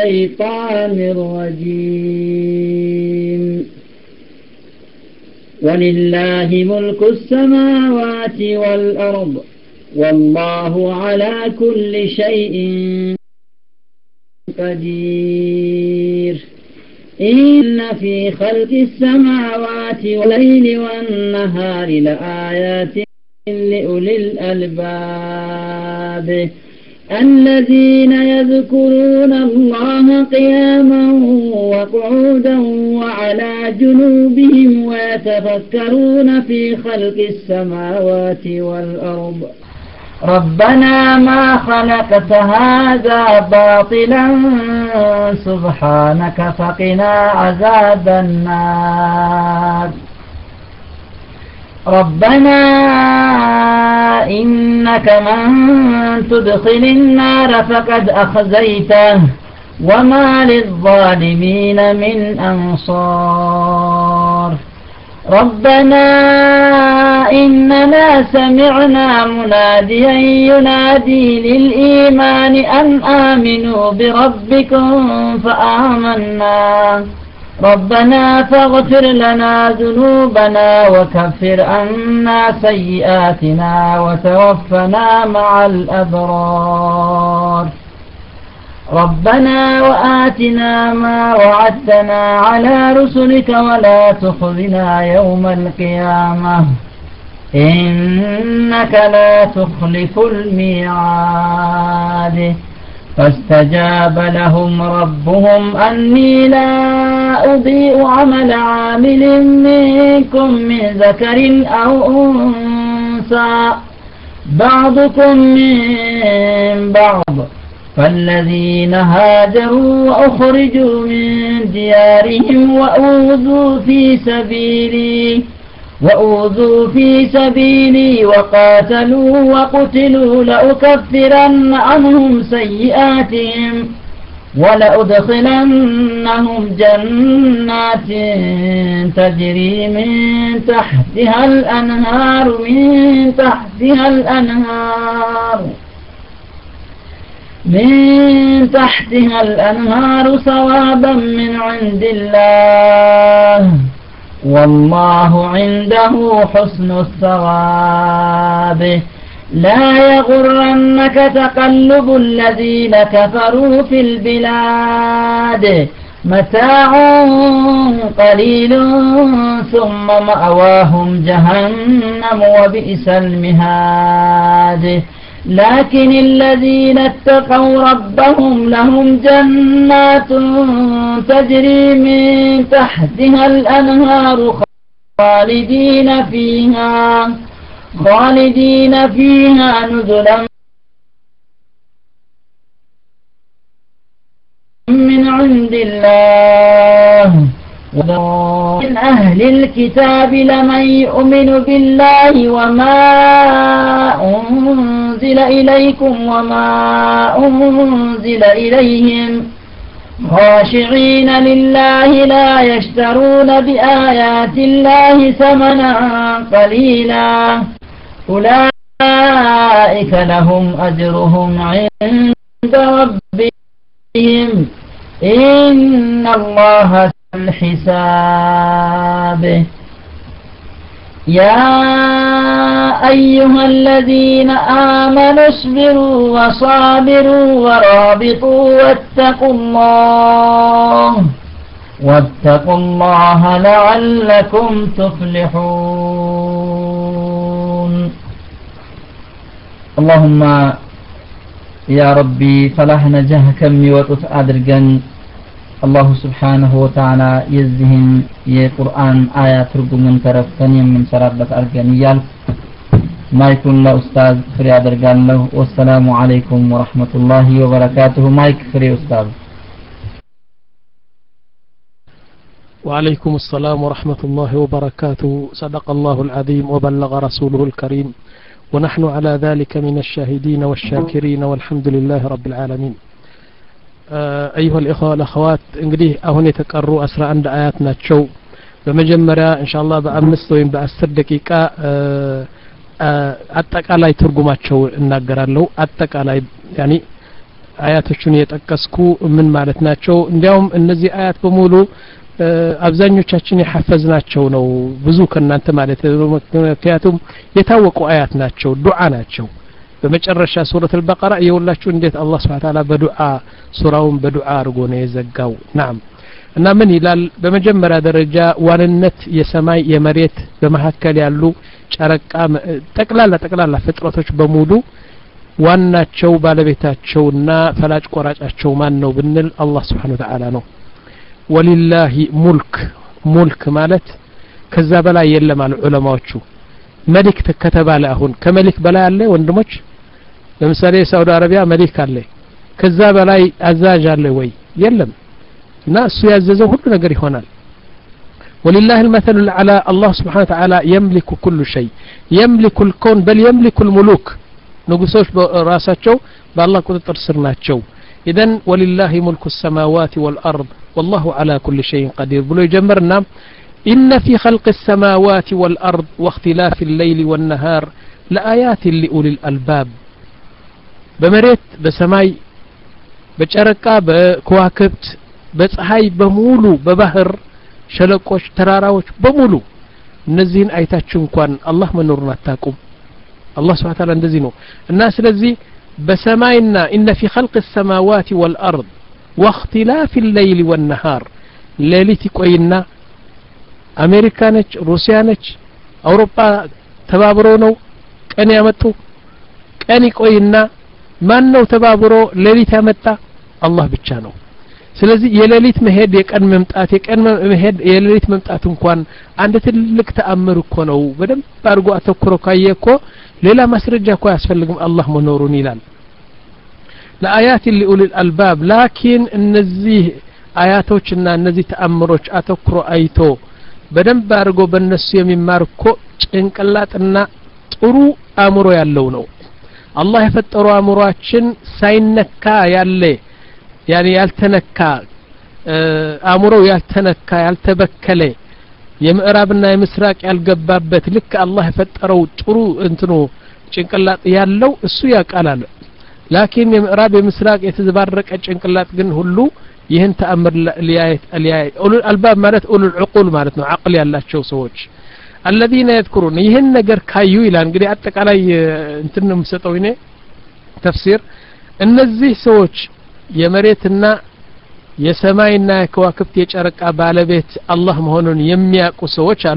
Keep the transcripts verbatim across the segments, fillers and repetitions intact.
الشيطان الرجيم ولله ملك السماوات والأرض والله على كل شيء قدير إن في خلق السماوات والليل والنهار لآيات لأولي الألباب الذين يذكرون الله قياما وقعودا وعلى جنوبهم ويتفكرون في خلق السماوات والأرض ربنا ما خلقت هذا باطلا سبحانك فقنا عذاب النار ربنا إنك من تدخل النار فقد أخزيته وما للظالمين من أنصار ربنا إننا سمعنا مناديا ينادي للإيمان أن آمنوا بربكم فآمنا ربنا فاغفر لنا ذنوبنا وكفر عنا سيئاتنا وتوفنا مع الأبرار ربنا وآتنا ما وعدتنا على رسلك ولا تخزنا يوم القيامة إنك لا تخلف الميعاد فاستجاب لهم ربهم أني لا أضيء عمل عامل منكم من ذكر أو أنثى بعضكم من بعض فالذين هاجروا وأخرجوا من ديارهم وأوذوا في سبيلي وأوذوا في سبيلي وقاتلوا وقتلوا لأكفرن عنهم سيئاتهم ولأدخلنهم جنات تجري من تحتها الأنهار من تحتها الأنهار من تحتها الأنهار ثوابا من عند الله والله عنده حسن الثواب لا يغرنك تقلب الذين كفروا في البلاد متاع قليل ثم مأواهم جهنم وبئس المهاد لكن الذين اتقوا ربهم لهم جنات تجري من تحتها الأنهار خالدين فيها خالدين فيها نزلا من عند الله من أهل الكتاب لمن يؤمن بالله وما أنزل إليكم وما أنزل إليهم خاشعين لله لا يشترون بآيات الله ثمنا قليلا أولئك لهم أجرهم عند ربهم إن الله الحساب يا أيها الذين آمنوا اصبروا وصابروا ورابطوا واتقوا الله واتقوا الله لعلكم تفلحون اللهم يا ربي فلاح نجاه كم يوطف أدرجن الله سبحانه وتعالى يزهن የቁርአን አያ ትርጉምን ተረፍተን የምንሰራበት አርገን ይያል ማይኩን ለኡስታዝ ፍሬ አደርጋለሁ ወሰላሙ አለይኩም ወራህመቱላሂ ወበረካቱሁ ማይክ ፍሬ ኡስታዝ وعليكم السلام ورحمة الله وبركاته صدق الله العظيم وبلغ رسوله الكريم ونحن على ذلك من الشاهدين والشاكرين والحمد لله رب العالمين أيها الإخوة والأخوات እንግዲህ አሁን የተቀሩ አስራ አንድ አያት ናቸው በመጀመሪያ ኢንሻአላህ በአምስት ወይም በአስር ደቂቃ አጠቃላይ ትርጉማቸው እናገራለሁ አጠቃላይ ያኒ አያቶቹን የጠቀስኩ ምን ማለት ናቸው እንዲያውም እነዚህ አያት በሙሉ አብዛኞቻችን የሐፈዝናቸው ነው ብዙ ከናንተ ማለት ነው ምክንያቱም የታወቁ አያት ናቸው ዱዓ ናቸው በመጨረሻ ሱረት አልበቀራ የወላችሁ እንዴት አላህ Subhanahu Wa Ta'ala በዱዓ ሱራውን በዱዓ አርጎ ነው የዘጋው ናም እና ምን ይላል በመጀመሪያ ደረጃ ዋንነት የሰማይ የመሬት በመሐከል ያሉ ጨረቃ ጠቅላላ ጠቅላላ ፍጥረቶች በሙሉ ዋናቸው ባለቤታቸውና ፈላጭ ቆራጫቸው ማን ነው ብንል አላህ Subhanahu Wa Ta'ala ነው ወሊላሂ ሙልክ ሙልክ ማለት ከዛ በላይ የለም አሉ ዑለማዎቹ መሊክ ከተባለ አሁን ከመሊክ በላይ አለ ወንድሞች ለምሳሌ ሳውዲ አረቢያ መሊክ አለ ከዛ በላይ አዛዥ አለ ወይ የለም እና እሱ ያዘዘው ሁሉ ነገር ይሆናል ولله المثل الأعلى الله سبحانه وتعالى يملك كل شيء يملك الكون بل يملك الملوك ንጉሶች ራሳቸው በአላህ ቁጥጥር ስር ናቸው إذن ولله ملك السماوات والأرض والله على كل شيء قدير ብሎ ይጀምርና إن في خلق السماوات والأرض واختلاف الليل والنهار لآيات لأولي الألباب بمريت بسماي بጨረቃ በከዋክብት በፀሐይ በሙሉ በባህር ሸለቆች ተራራዎች በሙሉ እነዚህን አይታችሁ እንኳን አላህ መኖሩን አታቁም الله سبحانه وتعالى እንደዚህ ነው እና ስለዚህ በሰማይና إن في خلق السماوات والأرض واختلاف الليل والنهار ሌሊት ይቆይና አሜሪካ ነች ሩሲያ ነች አውሮፓ ተባብሮ ነው ቀን ያመጡ ቀን ይቆይና ማን ነው ተባብሮ ሌሊት ያመጣ አላህ ብቻ ነው ስለዚህ የሌሊት መሄድ የቀን መምጣት የቀን መሄድ የሌሊት መምጣት እንኳን አንድ ትልቅ ተአምር እኮ ነው በደንብ አድርጎ አተኩሮ ካየኮ ሌላ ማስረጃ እኮ ያስፈልግም አላህ መኖሩን ይላል ለአያት لأولي الألباب لكن እነዚህ አያቶችና እነዚህ ተአምሮች አተኩሮ አይቶ በደንብ አድርጎ በእነሱ የሚማር እኮ ጭንቅላትና ጥሩ አእምሮ ያለው ነው አላህ የፈጠረው አእምሮአችን ሳይነካ ያለ يعني ያልተነካ አእምሮ ያልተነካ ያልተበከለ የምዕራብና የምስራቅ ያልገባበት ልክ አላህ የፈጠረው ጥሩ እንትኑ ጭንቅላት ያለው እሱ ያቃላል لكن የምዕራብ የምስራቅ የተዘባረቀ ጭንቅላት ግን ሁሉ ይህን ተአምር ሊያየት ሊያይ ኡሉ አልባብ ማለት ኡሉ العقول ማለት ነው አቅል ያላቸው ሰዎች الذين يذكرون ይህን ነገር ካዩ ይላል እንግዲህ አጠቃላይ እንትን ነው የምሰጠው እኔ ተፍሲር እነዚህ ሰዎች የመሬትና የሰማይና የከዋክብት የጨረቃ ባለቤት አላህ መሆኑን የሚያውቁ ሰዎች አሉ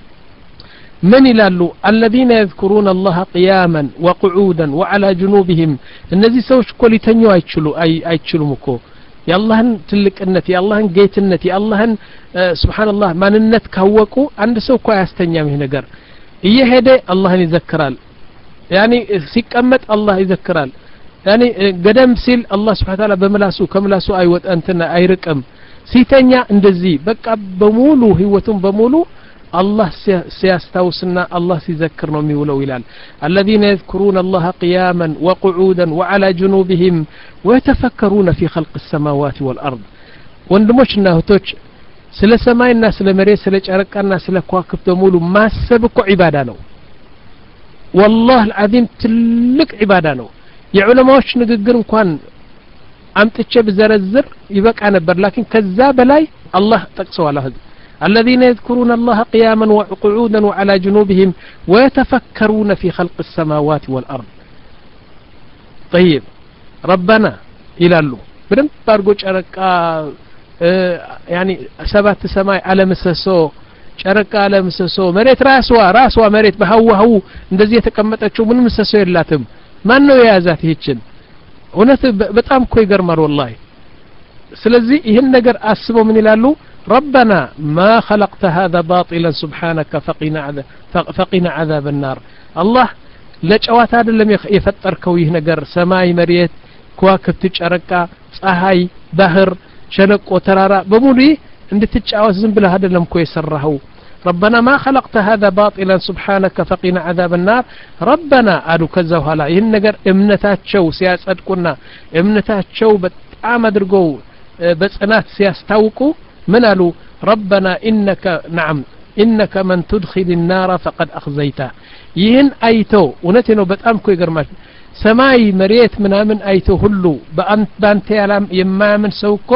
من ይላሉ الذين يذكرون الله قياما وقعودا وعلى جنوبهم እነዚህ ሰዎች እኮ ሊተኙ አይችሉ አይችሉም እኮ የአላህን ትልቅነት የአላህን ጌትነት የአላህን ሱብሃንአላህ ማንነት ካወቁ አንድ ሰው እኮ አያስተኛም ይሄ ነገር እየሄደ አላህን ይዘክራል يعني ሲቀመጥ አላህ ይዘክራል يعني قدم سيل الله سبحانه وتعالى بملاسو كملاسو اي وط انتنا اي رقم سيتنيا اندزي بقى بمولو هيوتهم بمولو الله سيستوسنا الله سيذكر ነው የሚውለው ይላል الذين يذكرون الله قياما وقعودا وعلى جنوبهم ويتفكرون في خلق السماوات والارض ወንድሞችና እህቶች ስለ ሰማይና ስለ መሬት ስለ ጨረቃና ስለ ከዋክብት በሙሉ ማሰብ እኮ ዒባዳ ነው والله العظيم ትልቅ ዒባዳ ነው የዑለማዎች ንግግር እንኳን አምጥቼ በዘረዝር ይበቃ ነበር لكن ከዛ በላይ አላህ ጠቅሰዋል الذين يذكرون الله قياما وقعودا وعلى جنوبهم ويتفكرون في خلق السماوات والأرض طيب ربنا إلالو بدم بارغو ጨረቃ يعني سبات سماي على مسسو ጨረቃ على مسسو መሬት ራስዋ ራስዋ መሬት በህዋው እንደዚህ የተቀመጠችው ምን مسسو የላትም ማን ነው የያዛት ይችን እውነት በጣም እኮ ይገርማል والله ስለዚህ ይሄን ነገር አስበው ምን ይላሉ ربنا ما خلقت هذا باطلا سبحانك فقنا عذاب فقنا عذاب النار الله ለጨዋታ አይደለም የፈጠርከው ይሄ ነገር ሰማይ መሬት ከዋክብት ጨረቃ ፀሐይ ባህር ሸለቆ ተራራ በሙሉ እንድትጫወት ዝም ብለህ አይደለም እኮ የሰራኸው ربنا ما خلقت هذا باطلا سبحانك فقنا عذاب النار ربنا ادو كذا وهلا ይሄን ነገር እምነታቸው ሲያጸድቁና እምነታቸው በጣም አድርገው በጽናት ሲያስታውቁ من قالوا ربنا إنك نعم إنك من تدخل النار فقد أخزيته ይህን አይተው እውነቴ ነው በጣም እኮ ይገርማል ሰማይ መሬት ምናምን አይቶ ሁሉ በአንተ ያላም የማያምን ሰው እኮ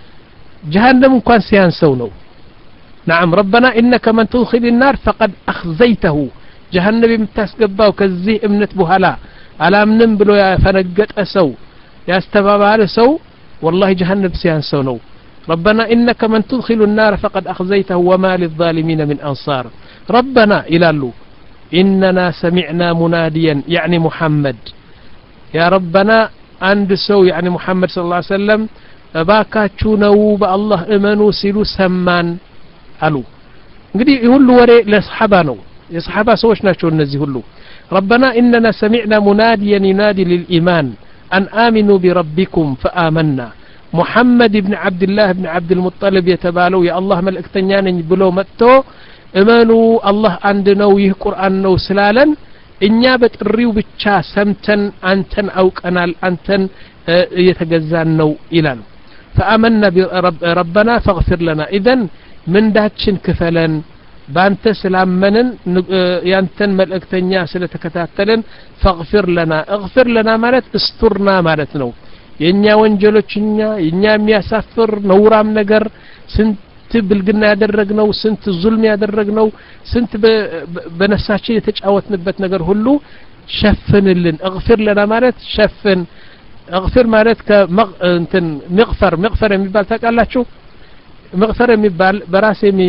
جهنم እንኳን ሲያንሰው ነው نعم ربنا إنك من تدخل النار فقد أخزيته جهنم የምታስገባው ከዚህ እምነት በኋላ አላምንም ብሎ ያፈነገጠ ሰው ያስተባባለ ሰው والله جهنم ሲያንሰው ነው ربنا إنك من تدخل النار فقد أخزيته وما للظالمين من أنصار ربنا إلالو إننا سمعنا مناديا يعني محمد يا ربنا عند سو يعني محمد صلى الله عليه وسلم باكاچو ነው በአላህ እመኑ ሲሉ ሰማን አሉ እንግዲህ ሁሉ ወሬ ለሰሃባ ነው የሰሃባ ሰዎች ናቸው እነዚህ ሁሉ ربنا إننا سمعنا مناديا ينادي للإيمان أن آمنوا بربكم فآمنا محمد بن عبد الله بن عبد المطلب يتبالوا يا الله ملእክተኛ ነኝ ብሎ መጥቶ እመኑ አላህ አንድ ነው ይህ ቁርአን ነው ስላለን እኛ በጥሪው ብቻ ሰምተን አንተን አውቀናል አንተን የተገዛን ነው ይላል فآمنا بربنا فاغفر لنا إذن من داتشن كفلن بانت سلامنن يانتن ملእክተኛ ስለተከታተለን فاغفر لنا اغفر لنا ማለት استرنا ማለት ነው የኛ ወንጀሎችኛ የኛ የሚያሳፍር ነውራም ነገር ስንት ብልግና ያደረግነው ስንት ዙልም ያደረግነው ስንት በነፍሳችን የተጫወትንበት ነገር ሁሉ ሸፍንልን اغفر لنا ማለት ሸፍን اغفر ማለት ከመግ እንትን مغفر مغفر የሚባል ታውቃላችሁ مغفر የሚባል በራስ የሚ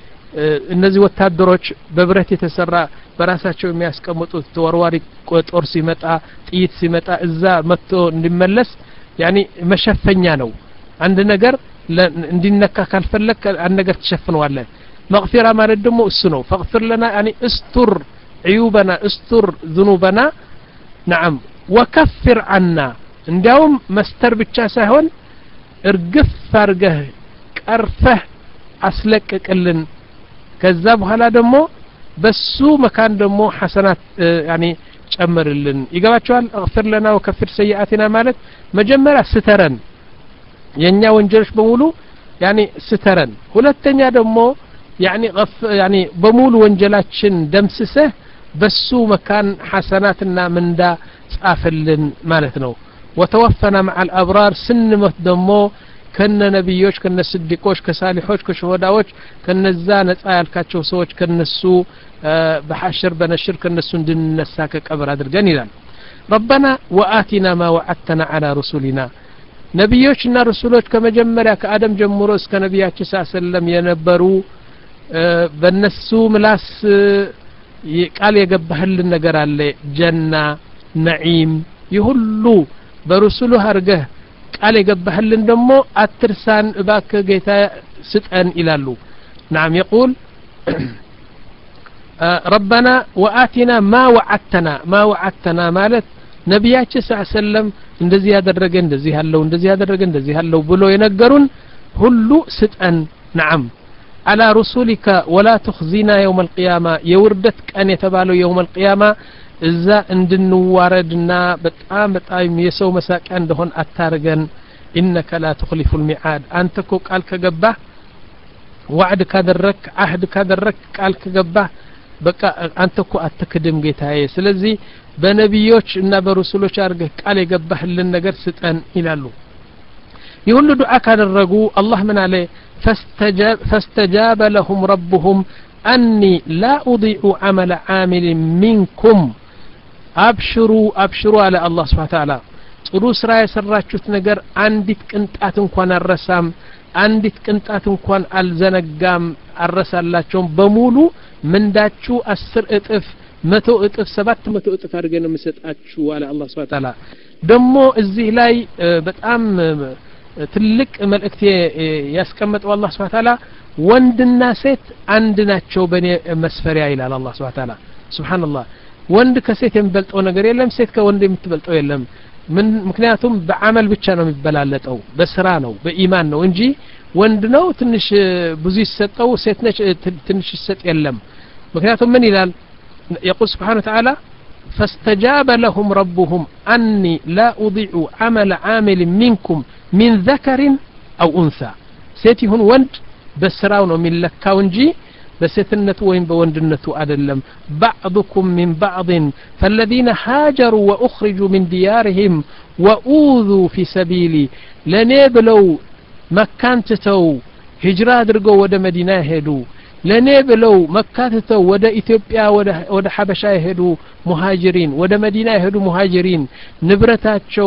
እነዚህ ወታደሮች በብረት የተሰራ በራሳቸው የሚያስቀምጡት ተወርዋሪ ጦር ሲመጣ ጥይት ሲመጣ እዛ መጥቶ እንዲመለስ يعني መሸፈኛ ነው አንድ ነገር እንዲነካ ካልፈለክ አንድ ነገር ተሸፍነዋለህ مغفرة ማለት ደግሞ እሱ ነው فاغفر لنا يعني استر عيوبنا استر ذنوبنا نعم وكفر عنا እንዲያውም መስተር ብቻ ሳይሆን እርግፍ አርገህ ቀርፈህ አስለቀቅልን ከዛ በኋላ ደግሞ በሱ መካን ደግሞ ሐሰናት يعني ጨምርልን ይገባቸዋል اغفر لنا وكفر سيئاتنا ማለት መጀመሪያ ስተረን የኛ ወንጀሎች በሙሉ يعني ስተረን ሁለተኛ ደግሞ يعني غف يعني በሙሉ ወንጀላችን ደምስሰህ በሱ መካን ሐሰናትና ምንዳ ጻፈልን ማለት ነው وتوفنا مع الأبرار سنمت دمو كن نبيوش كن صديقوش كصالحوش كشهداوش كن الزانت آيال كاتشو سوش كن السو بحشر بنشر كن السو ندن نساك كبر هذا الجنيلان ربنا وآتنا ما وعدتنا على رسولنا نبيوشنا رسولوش كما جمرا كآدم جمروس كنبياتش صلى الله عليه وسلم ينبرو بنسو ملاس قال يقبهل النقر على جنة نعيم يهلو برسوله هرجه قال يقبهلن دمو اترسان باك جيتا ستان الالو نعم يقول ربنا وآتنا ما وعدتنا ما وعدتنا مالت نبياتي صلى الله عليه وسلم እንደዚህ ያደረገ እንደዚህ ያለው እንደዚህ ያደረገ እንደዚህ ያለው ብሎ የነገሩን ሁሉ ستان نعم على رسولك ولا تخزينا يوم القيامة يوردت كان يتبالو يوم القيامة እዛ እንድንዋረድና በጣም በጣም የሰው መሳቂያ እንደሆን አታርገን انك لا تخلف الميعاد አንተ እኮ ቃል ከገባህ ወዕድ ካደረክ አህድ ካደረክ ቃል ከገባህ በቃ አንተ እኮ አትክድም ጌታዬ ስለዚህ በነብዮች እና በረሱሎች አርገህ ቃል የገባህልን ነገር ስጠን ይላሉ ይሁሉ ዱዓ ካደረጉ አላህ ምን አለ فاستجاب فاستجاب لهم ربهم أني لا أضيع عمل عامل منكم أبشروا أبشروا على الله سبحانه وتعالى ጥሩ ስራ የሰራችሁት ነገር አንዲት ቅንጣት እንኳን አረሳም አንዲት ቅንጣት እንኳን አልዘነጋም አረሳላችሁም በሙሉ ምንዳችሁ አስር እጥፍ መቶ እጥፍ ሰባት መቶ እጥፍ አድርገን መስጣችሁ አለ አላህ Subhanahu Wa Ta'ala ደሞ እዚህ ላይ በጣም ትልቅ መልእክት ያስቀመጠው አላህ Subhanahu Wa Ta'ala ወንድና ሴት አንድ ናቸው በኔ መስፈሪያ ይላል አላህ Subhanahu Wa Ta'ala ሱብሃንአላህ ወንድ ከሴት የሚበልጠው ነገር የለም ሴት ከወንድ የምትበልጠው የለም ምን ምክንያቱም በአመል ብቻ ነው የሚበላለጠው በስራ ነው በኢማን ነው እንጂ ወንድ ነው ትንሽ ብዙ ይሰጠው ሴት ነች ትንሽ ይሰጥ የለም ምክንያቱም ምን ይላል يقول سبحانه وتعالى فاستجاب لهم ربهم أني لا أضيع عمل عامل منكم من ذكر أو أنثى ሴት ይሁን ወንድ በስራው ነው የሚለካው እንጂ በሴትነቱ ወይም በወንድነቱ አይደለም بعضكم من بعض فالذين هاجروا واخرجوا من ديارهم واوذوا في سبيلي لني بلو مكان تتو ሂጅራ አድርገው ወደ መዲና ሄዱ ለኔ ብለው መካ ተተው ወደ ኢትዮጵያ ወደ ወደ ሐበሻ ሄዱ ሙሃጅሪን ወደ መዲና ሄዱ ሙሃጅሪን ንብረታቸው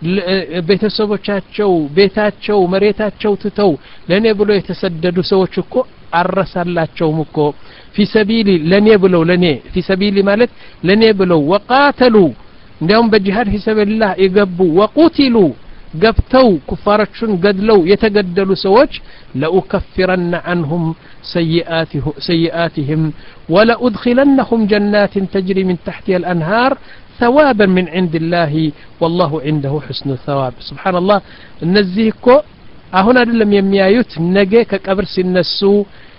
ቤተሰቦቻቸው ቤታቸው መሬታቸው ተተው ለኔ ብለው የተሰደዱ ሰዎች እኮ አረሳላቸውም እኮ في سبيل ለኔ ብለው ለኔ في سبيل ማለት ለኔ ብለው وقاتلوا እንዲያውም በጂሃድ في سبيل الله ይገቡ وقتلوا قبتو كفارتشون قدلو يتقدلوا سوج لأكفرن عنهم سيئاته سيئاتهم ولأدخلنهم جنات تجري من تحتها الأنهار ثوابا من عند الله والله عنده حسن الثواب سبحان الله نزيكو أهنا لم يميايوت نجي كقبر سنسو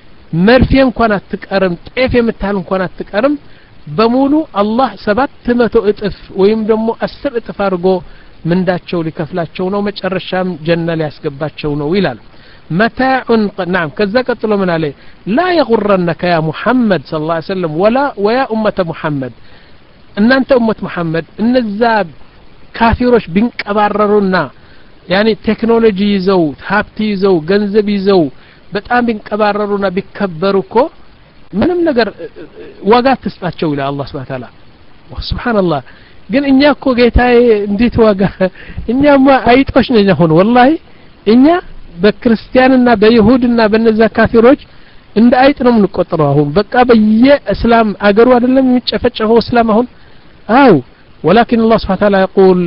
مرفيم كانت تكرم طيفيم التعلم كانت تكرم بمولو الله سبت متو اطف ويمدمو أسر اتفارقو من داتشو لكفلاتشو نو مجرشام جنة ليسقباتشو نو ويلال متاع نعم كذا قتلوا من عليه لا يغرنك يا محمد صلى الله عليه وسلم ولا ويا أمة محمد ان انت أمة محمد ان الزاب كافروش بنك أبررونا يعني تكنولوجي يزو هابتي يزو ገንዘብ ይዘው በጣም ቢንቀባረሩና ቢከበሩኮ ምንም ነገር ዋጋ ተስጣቸው ይላል አላህ Subhanahu Wa Ta'ala Subhanallah ግን እኛ እኮ ጌታዬ እንዴት ዋጋ እኛማ አይጦሽ ነን አሁን والله እኛ በክርስቲያንና በይሁድና በነዛ ካፊሮች እንደ አይጥ ነው የምንቆጥረው አሁን በቃ በየእስላም አገሩ አይደለም የሚጨፈጨፈው እስላም አሁን አው ولكن الله سبحانه وتعالى يقول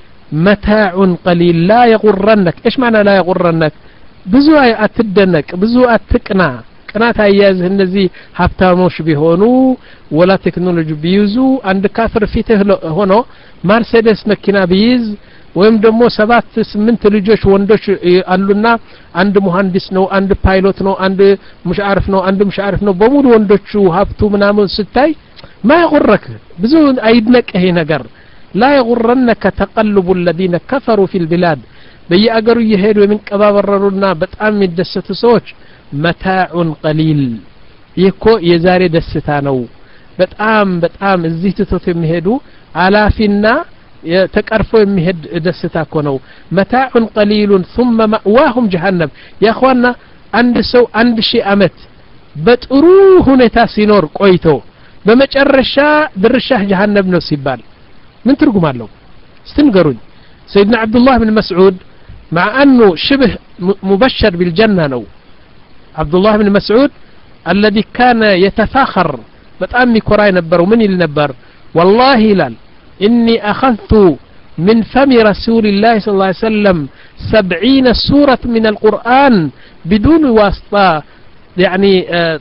متاع قليل لا يغرنك ايش معنى لا يغرنك ብዙ አትደነቅ ብዙ አትቅና ቅናት አያዝህ እነዚህ ሀብታሞች ቢሆኑ ወላ ቴክኖሎጂ ቢይዙ አንድ ካፍር ፊትህ ሆኖ ማርሴዲስ መኪና ቢይዝ ወይም ደግሞ ሰባት ስምንት ልጆች ወንዶች አሉና አንድ መሐንዲስ ነው አንድ ፓይሎት ነው አንድ ሙሻዓርፍ ነው አንድ ሙሻዓርፍ ነው በሙሉ ወንዶቹ ሀብቱ ምናምን ስታይ ما يغرك ብዙ አይድነቅህ ነገር لا يغرنك تقلب الذين كفروا في البلاد በየአገሩ ይሄዱ የሚንቀባበሩና በጣም የሚደሰቱ ሰዎች متاع قليل ይኮ የዛሬ ደስታ ነው በጣም በጣም እዚህ ትቶት የሚሄዱ አላፊና ተቀርፎ የሚሄድ ደስታ እኮ ነው متاع قليل ثم مأواهم جهنم يا اخوانا አንድ ሰው አንድ ሺህ አመት በጥሩ ሁኔታ ሲኖር ቆይቶ በመጨረሻ ድርሻህ جهنم ነው ሲባል ምን ትርጉም አለው ስትንገሩኝ سيدنا عبد الله بن مسعود مع أنه شبه مبشر بالجنة نو عبد الله بن مسعود الذي كان يتفاخر بتأمي كراي نبر ومن النبر والله لال إني أخذت من فم رسول الله صلى الله عليه وسلم سبعين سورة من القرآن بدون واسطة يعني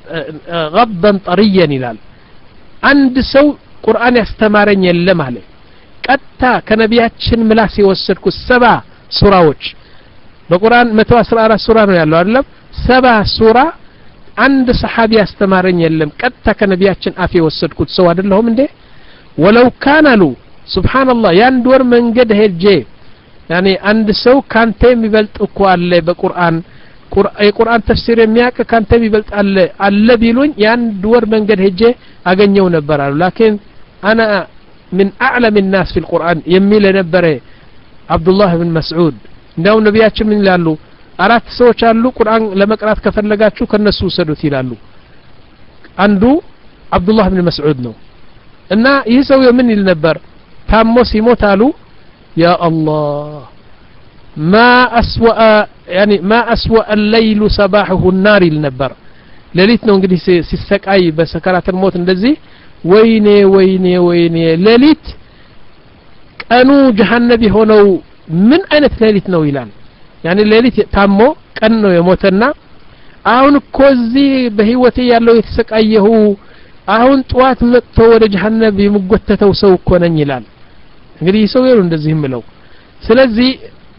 غضا طريا لال عند سو قرآن يستمرن يلم عليه قطع كنبياتشن ملاسي وسدكو السبع سوراዎች በቁርአን መቶ አስራ አራት ሱራ ነው ያለው አይደለም ሰባ ሱራ አንድ ሰሃቢ ያስተማረኝ የለም ቀጥታ ከነቢያችን አፍ የወሰድኩት ሰው አይደለሁም እንዴ ወለው ካናሉ ሱብሃንአላህ ያንድ ወር መንገድ ሄጄ يعني አንድ ሰው ካንተ የሚበልጥ እኮ አለ በቁርአን የቁርአን ተፍሲር የሚያውቅ ካንተ የሚበልጥ አለ አለ ቢሉኝ ያንድ ወር መንገድ ሄጄ አገኘው ነበር አሉ لكن انا من اعلم الناس في القرآن يميل نبره عبد الله بن مسعود እንዳው ነቢያችን ምን ይላሉ አራት ሰዎች አሉ ቁርአን ለመቅራት ከፈለጋችሁ ከነሱ ወሰዱት ይላሉ አንዱ አብዱላህ ኢብኑ መስዑድ ነው እና ይህ ሰው ምን ይል ነበር ታሞ ሲሞት አሉ ያ አላህ ما اسوا يعني ما اسوا الليل صباحه النار ይል ነበር ሌሊት ነው እንግዲህ ሲሰቃይ በሰከራት ሞት እንደዚህ ወይኔ ወይኔ ወይኔ ሌሊት ቀኑ ጀሃነም ሆነው ምን አይነት ሌሊት ነው ይላል يعني ሌሊት ታሞ ቀን ነው የሞተና አሁን ኮዚ በህይወቴ ያለው የተሰቃየሁ አሁን ጧት መጥቶ ወደ ጀሃነም የሚጎተተው ሰው እኮ ነኝ ይላል እንግዲህ ሰው ይሉ እንደዚህ ምለው ስለዚህ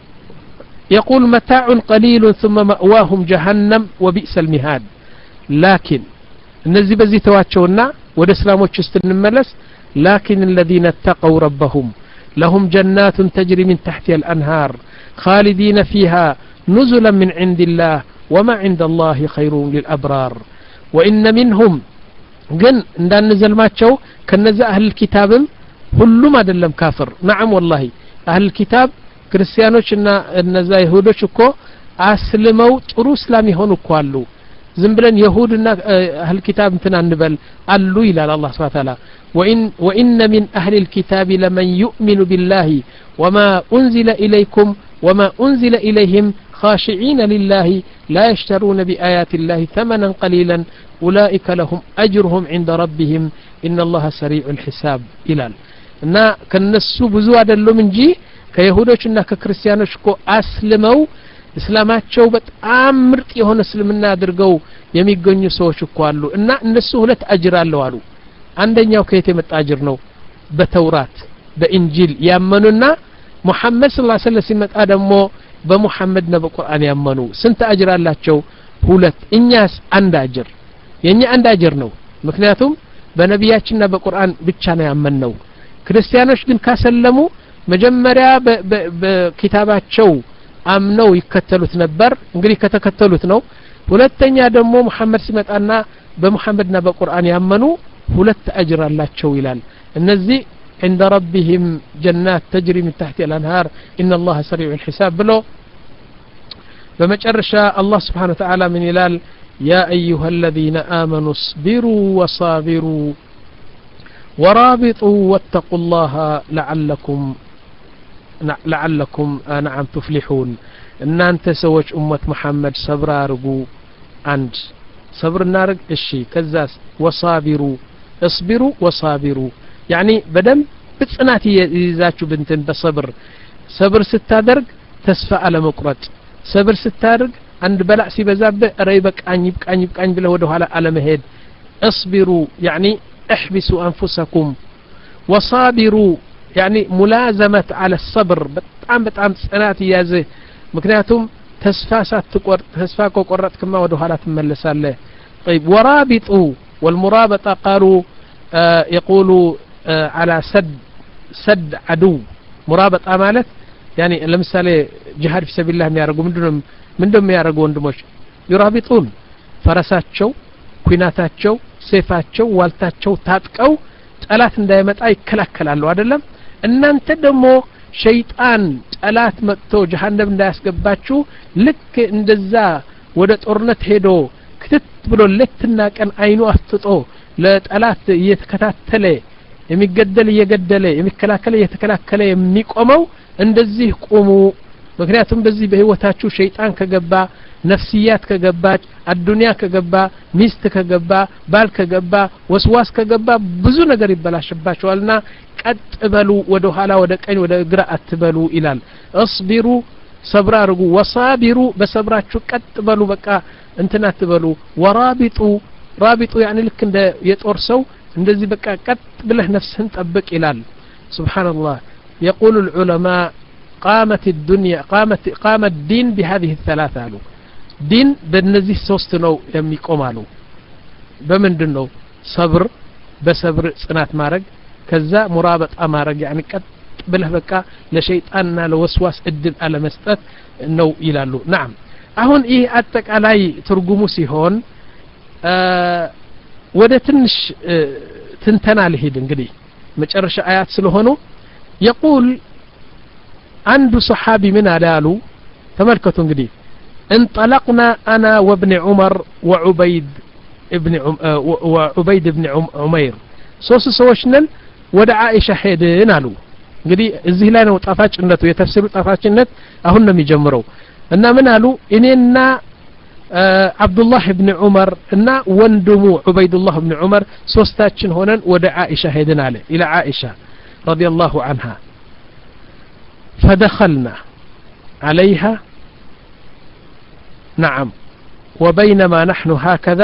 يقول متاع قليل ثم مأواهم جهنم وبئس المهاد لكن እነዚህ በዚህ ተዋቸውና ወደ እስላሞች ውስጥ እንመለስ لكن الذين اتقوا ربهم لهم جنات تجري من تحتها الأنهار خالدين فيها نزلا من عند الله وما عند الله خير للأبرار وإن منهم ግን እንዳንዘልማቸው ከነዛ አህል ኪታብም ሁሉም አይደለም ካፍር نعم والله አህል ኪታብ ክርስቲያኖችና እነዛ ይሁዶች እኮ አስልመው ጥሩ እስላም ይሆኑ እኮ አሉ ዝም ብለን ይሁድና አህል ኪታብ እንትን አንበል አሉ ይላል አላህ Subhanahu Wa Ta'ala وإن وإن من أهل الكتاب لمن يؤمن بالله وما أنزل إليكم وما أنزل إليهم خاشعين لله لا يشترون بآيات الله ثمنا قليلا أولئك لهم أجرهم عند ربهم إن الله سريع الحساب إلال እና ከነሱ ብዙ አይደሉም እንጂ ከይሁዶችና ከክርስቲያኖች እኮ አስልመው እስላማቸው በጣም ምርጥ የሆነ እስልምና አድርገው የሚገኙ ሰዎች እኮ አሉ እና እነሱ ሁለት አጅር አለው አሉ አንደኛው ከየት የመጣ አጅር ነው በተውራት በእንጂል ያመኑና ሙሐመድ ሰለላሁ ዐለይሂ ወሰለም ሲመጣ ደግሞ በሙሐመድና በቁርአን ያመኑ ስንት አጅር አላቸው ሁለት እኛስ አንድ አጅር የኛ አንድ አጅር ነው ምክንያቱም በነቢያችንና በቁርአን ብቻ ነው ያመነው ክርስቲያኖች ግን ካሰለሙ መጀመሪያ በኪታባቸው አምነው ይከተሉት ነበር እንግዲህ ከተከተሉት ነው ሁለተኛ ደግሞ ሙሐመድ ሲመጣና በሙሐመድና በቁርአን ያመኑ ሁለት አጅር አላቸው ይላል እነዚህ عند ربهم جنات تجري من تحت الأنهار إن الله سريع الحساب بلو بمجرشا الله سبحانه وتعالى من إلال يا أيها الذين آمنوا اصبروا وصابروا ورابطوا واتقوا الله لعلكم لعلكم نعم تفلحون إن أنت سوج أمة محمد صبر أرجو عند صبر النارج الشيء كذاس وصابروا اصبروا وصابروا يعني بدم بتصنات يزاتشو بنتن بصبر صبر ستادرج تسفى على مقرط صبر ستادرج عند بلع سيبزاب ريبك أنيبك أنيبك أنيب له وده على على مهد اصبروا يعني احبسوا أنفسكم وصابروا يعني ملازمة على الصبر بتعم بتعم صنات يازه مكنياتهم تسفى ساتقر تسفى كقرط كما وده على تملساله طيب ورابطوا والمرابطة قالوا آه يقولوا آه على سد سد عدو مرابط أمالت يعني لمثالي جهاد في سبيل الله يارجو من دون من دون يارجو وندموش يرابطون فرساتشو كويناتاتشو سيفاتشو والتاتشو تاتكو ጠላት እንዳይመጣ ይከላከላሉ አይደለም እናንተ ደግሞ ሸይጣን ጠላት መጥቶ ጀሃነም እንዳያስገባችሁ ልክ እንደዛ ወደ ጦርነት ሄዶ ክትት ብሎ ለትና ቀን አይኑ አፍጥጦ ለጠላት እየተከታተለ የሚገደል እየገደለ የሚከላከለ እየተከላከለ የሚቆመው እንደዚህ ቆሙ ምክንያቱም በዚህ በህይወታችሁ ሸይጣን ከገባ ነፍስያት ከገባች አዱንያ ከገባ ሚስት ከገባ ባል ከገባ ወስዋስ ከገባ ብዙ ነገር ይበላሽባችኋልና ቀጥ በሉ ወደ ኋላ ወደ ቀኝ ወደ ግራ አትበሉ ይላል እصبሩ ሰብር አርጉ ወሳቢሩ በሰብራችሁ ቀጥ በሉ በቃ እንትና አትበሉ ወራቢጡ ራቢጡ يعني ልክ እንደ የጦር ሰው እንደዚህ በቃ ቀጥ ብለህ ነፍስህን ጠብቅ ይላል سبحان الله يقول العلماء قامت الدنيا قامت قام الدين بهذه الثلاثه قالوا دين በእነዚህ ሶስት ነው የሚቆማሉ በመንድነው ሰብር በሰብር ጽናት ማረግ ከዛ ሙራበጣ ማረግ يعني ቀጥ ብለህ በቃ ለሸይጣንና ለወስዋስ እድል አለ መስጠት ነው ይላሉ نعم አሁን ይህ አጠቃላይ ትርጉሙ ሲሆን ወደ ትንሽ ትንተና ልሂድ እንግዲህ መጨረሻ አያት ስለሆኑ يقول አንዱ ሱሐቢ ምን አላሉ ተመልከቱ እንግዲህ انطلقنا انا وابن عمر وعبيد ابن عم وعبيد ابن عمير ሶስት ሰዎች ነን ወደ አይሻ ሄድን አሉ እንግዲህ እዚህ ላይ ነው ጣፋጭነቱ የተፍሲሩ ጣፋጭነት አሁን ነው የሚጀምረው እና ምን አሉ እኔና አብዱላህ ኢብኑ ዑመር እና ወንድሙ ዑበይዱላህ ኢብኑ ዑመር ሶስታችን ሆነን ወደ አይሻ ሄድን አለ ኢላ አይሻ ረዲየላሁ عنها فدخلنا عليها نعم وبينما نحن هكذا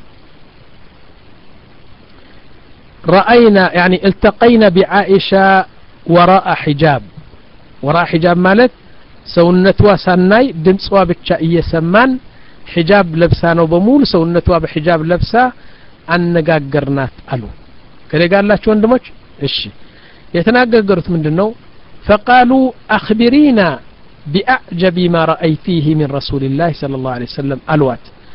رأينا يعني التقينا بعائشة وراء حجاب وراء حجاب مالت سونتوا سناي دمصوا بتشا እየሰማን حجاب لبسانو بمول سونتوا بحجاب لبسا አነጋገርናት አሉ ከለጋላችሁ ወንድሞች እሺ የተናገሩት ምንድነው فقالوا أخبرينا بأعجب ما رأيتيه من رسول الله صلى الله عليه وسلم الوات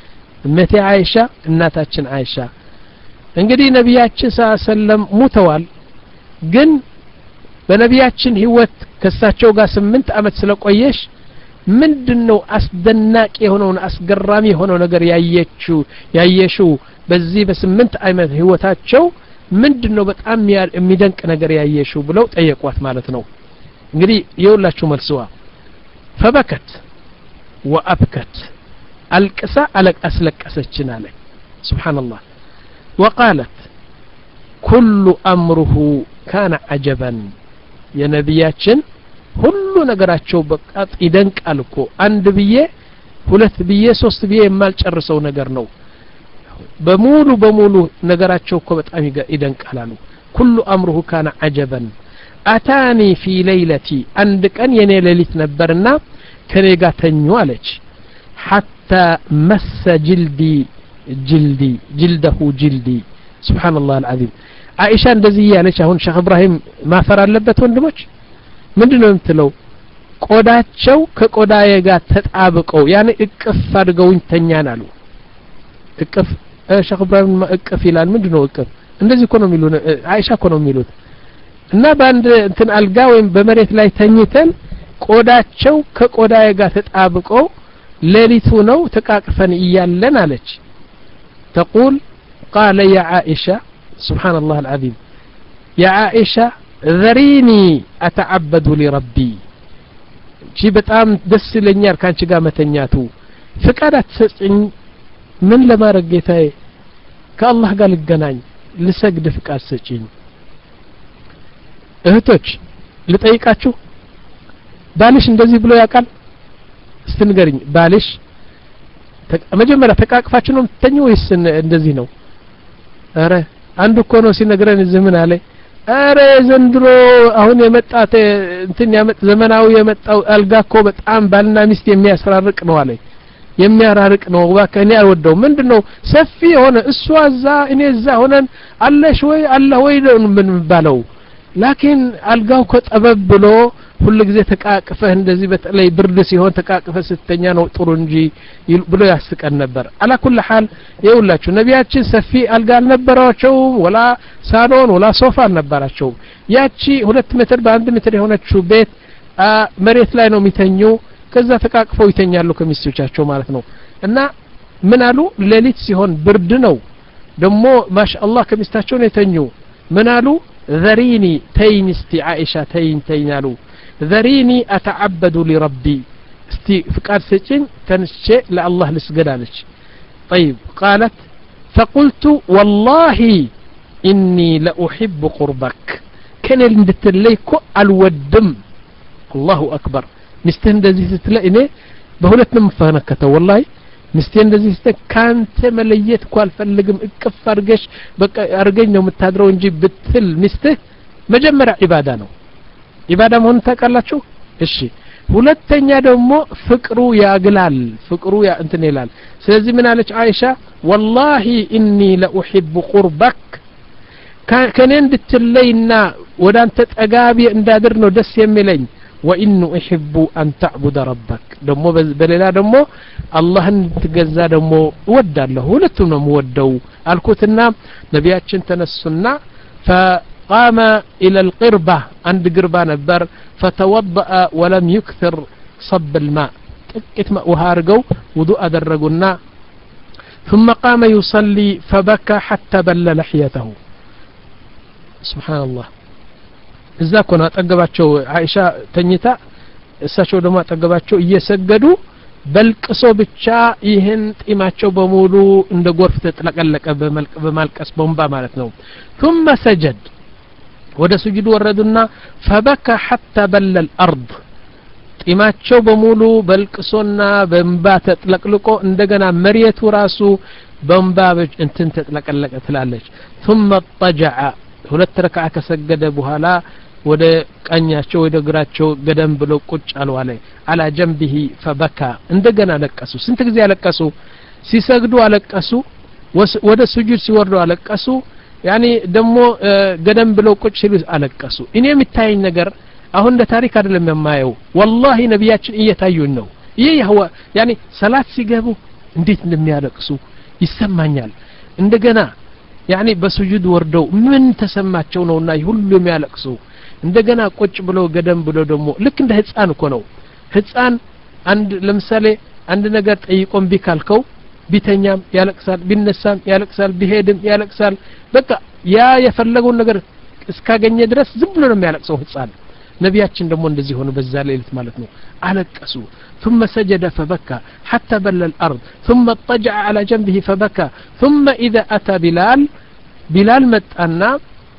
እመቴ አይሻ እናታችን አይሻ እንግዲህ ነብያችን ሰለም ሙተዋል ግን በነብያችን ህይወት ከሳቸው ጋር ስምንት አመት ስለቆየሽ ምንድነው አስደናቂ የሆነው አስገራሚ የሆነው ነገር ያየችው ያየሽው በዚህ በስምንት አመት ህይወታቸው ምንድነው በጣም የሚደንቅ ነገር ያየሽው ብለው ጠየቋት ማለት ነው እንግዲህ ይውላችሁ መልስዋ فبكت وأبكت القسا على أسلقسچنا عليه سبحان الله وقالت كل أمره كان عجبا يا نبياتشن ሁሉ ነገራቸው በቃ ይደንቃል እኮ አንድ ብዬ ሁለት ብዬ ሶስት ብዬ የማልጨርሰው ነገር ነው በሙሉ በሙሉ ነገራቸው እኮ በጣም ይደንቃል አሉ كل امره كان عجبا اتاني في ليلتي عند ቀን የኔ ሌሊት ነበርና ከኔ ጋር ተኙ አለች حتى مس جلدي جلدي جلده جلدي سبحان الله العظيم عائشه እንደዚህ ያለች አሁን ሼክ ኢብራሂም ማፈር አለበት ወንድሞች ምንድነው የምትለው ቆዳቸው ከቆዳዬ ጋር ተጣብቀው ያኔ እቅፍ አድርገውኝ ተኛን አሉ እቅፍ ሼክ ኢብራሂም እቅፍ ይላል ምንድነው እቅፍ እንደዚህ እኮ ነው የሚሉት አይሻ እኮ ነው የሚሉት እና ባንድ እንትን አልጋ ወይም በመሬት ላይ ተኝተን ቆዳቸው ከቆዳዬ ጋር ተጣብቀው ሌሊቱ ነው ተቃቅፈን እያለን አለች تقول قال يا عائشه سبحان الله العظيم يا عائشه ذريني اتعبد لربي شي በጣም ደስ ይለኛል ካንቺ ጋር መተኛቱ ፍቃድ አትሰጪኝ ምን ለማድረግ ጌታዬ ከአላህ ጋር ልገናኝ ልሰግድ ፍቃድ ሰጪኝ እህቶች ልጠይቃችሁ ባልሽ እንደዚህ ብሎ ያውቃል እስቲ ንገሪኝ ባልሽ መጀመሪያ ተቃቅፋችሁ ነው የምትተኙ ወይስ እንደዚህ ነው አረ አንዱ እኮ ነው ሲነግረን ዘመን አለ አረ ዘንድሮ አሁን የመጣተ እንትን ያመጣ ዘመናዊ የመጣው አልጋ እኮ በጣም ባልና ሚስት የሚያስራርቅ ነው አለ የሚያራርቅ ነው ወባከኔ አልወደው ምንድነው ሰፊ ሆነ እሷ እዛ እኔ እዛ ሆነን አለሽ ወይ አለ ወይ ምን ባለው ላኪን አልጋው ከጠበብ ብሎ ሁሉ ጊዜ ተቃቅፈህ እንደዚህ በተለይ ብርድ ሲሆን ተቃቅፈህ ስተኛ ነው ጥሩ እንጂ ብሎ ያስቀን ነበር አላ ኩል ሐል ይውላችሁ ነቢያችን ሰፊ አልጋ አልነበራቸው ወላ ሳሎን ወላ ሶፋ አልነበራቸው ያቺ ሁለት ሜትር በአንድ ሜትር የሆነችው ቤት መሬት ላይ ነው የሚተኙ ከዛ ተቃቅፈው ይተኛሉ ከሚስቶቻቸው ማለት ነው እና ምን አሉ ሌሊት ሲሆን ብርድ ነው ደሞ ማሻአላህ ከሚስታቸው ነው የተኙ ምን አሉ ذريني تين استي عائشة تين تينالو ذريني أتعبد لربي استي فقار سجن تنشئ لله لسجدانش طيب قالت فقلت والله إني لأحب قربك كان اللي الودم الله أكبر مستهن دزي ستلاقيني بهولتنا مفهنكته والله مستين دزي ستك كانت مليت كوال فلقم اكف ارقش بك ارقين يوم التادرو نجيب بتل مسته مجمع عبادة نو عبادة مهن تاكالاتشو الشي ሁለተኛ ደግሞ ፍቅሩ ያግላል ፍቅሩ ያ እንትን ይላል ስለዚህ ምን አለች አይሻ والله اني لاحب قربك ከኔ እንድትለይና ወዳንተ ጠጋቢ እንዳድር ነው ደስ የሚለኝ وإن أحب أن تعبد ربك دمو بللا دمو الله تجزا دمو ود له ولتنا مودو الكوتنا نبياتشن تنسنا فقام إلى القربة عند قربة نبر فتوضأ ولم يكثر صب الماء اتمأ وهارقو وضوء درقنا ثم قام يصلي فبكى حتى بل لحيته سبحان الله እዛ ኮና አጠገባቸው አይሻ ተኝታ እሳቸው ደግሞ አጠገባቸው እየሰገዱ በልቅሶ ብቻ ይሄን ጢማቸው በሙሉ እንደ ጎርፍ ተጥለቀለቀ በመልቅ በማልቀስ ቦምባ ማለት ነው ثم سجد ወደ ስጁድ ወረዱና فبكى حتى بل الارض ጢማቸው በሙሉ በልቅሶና በእንባ ተጥለቅልቆ እንደገና መሬቱ ራሱ በእንባ እንትን ተጥለቀለቀ ትላለች ثم اضطجع ሁለት ረካዓ ከሰገደ በኋላ ወደ ቀኛቸው ወደ ግራቸው ገደም ብሎ ቁጭ አሉ አለ على جنبه فبكى እንደገና ለቀሱ ስንት ጊዜ አለቀሱ ሲሰግዱ አለቀሱ ወደ ስጁድ ሲወርዱ አለቀሱ ያኒ ደሞ ገደም ብሎ ቁጭ ሲሉ አለቀሱ እኔ የምታየኝ ነገር አሁን እንደ ታሪክ አይደለም የማየው والله ነብያችን እየታዩን ነው ይሄ ያው ያኒ ሰላት ሲገቡ እንዴት እንደሚያለቅሱ ይሰማኛል እንደገና يعني በሱጁድ ወርደው ምን ተሰማቸው ነውና ሁሉም ያለቅሱ እንደገና ቁጭ ብሎ ገደም ብሎ ደሞ ልክ እንደ ህፃን እኮ ነው ህፃን አንድ ለምሳሌ አንድ ነገር ጠይቆም ቢካልከው ቢተኛም ያለቅሳል ቢነሳም ያለቅሳል ቢሄድም ያለቅሳል በቃ ያ የፈለገው ነገር እስካገኘ ድረስ ዝም ብሎ ነው የሚያለቅሰው ህፃን ነቢያችን ደሞ እንደዚህ ሆነ በዛ ሌሊት ማለት ነው አለቀሱ ثم سجد فبكى حتى بل الأرض ثم اضطجع على جنبه فبكى ثم إذا أتى بلال بلال متأنا